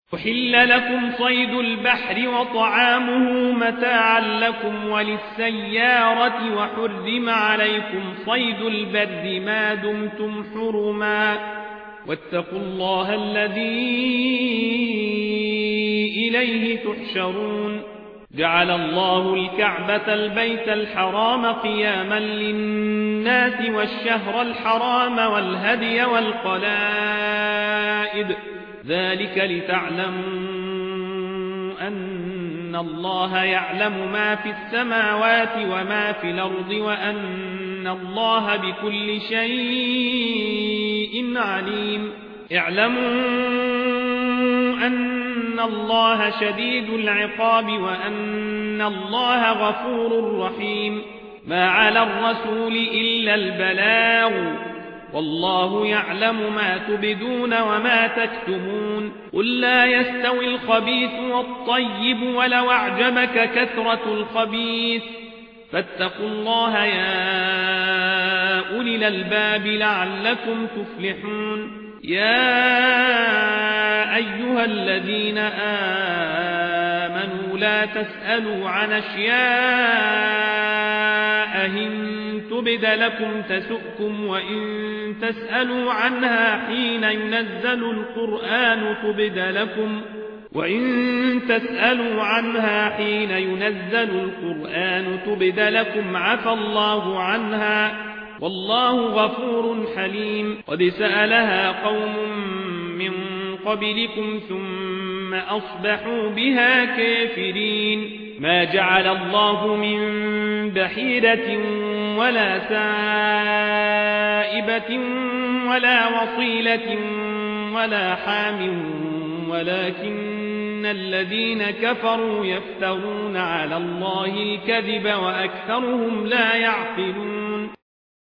أحل لكم صيد البحر وطعامه متاعا لكم وللسيارة وحرم عليكم صيد البر ما دمتم حرما واتقوا الله الذي إليه تحشرون جعل الله الكعبة البيت الحرام قياما للناس والشهر الحرام والهدي والقلائد ذلك لتعلموا أن الله يعلم ما في السماوات وما في الأرض وأن الله بكل شيء عليم اعلموا أن الله شديد العقاب وأن الله غفور رحيم ما على الرسول إلا البلاغ والله يعلم ما تبدون وما تكتمون قل لا يستوي الخبيث والطيب ولو أعجبك كثرة الخبيث فاتقوا الله يا أولي الألباب لعلكم تفلحون يا أيها الذين آمنوا لا تسألوا عن أشياء إن تبد لكم تسؤكم وإن تسألوا عنها حين ينزل القرآن تبد لكم عفى الله عنها والله غفور حليم قد سألها قوم من قبلكم ثم أصبحوا بها كافرين ما جعل الله من بحيرة ولا سائبة ولا وصيلة ولا حام ولكن الذين كفروا يفترون على الله الكذب وأكثرهم لا يعقلون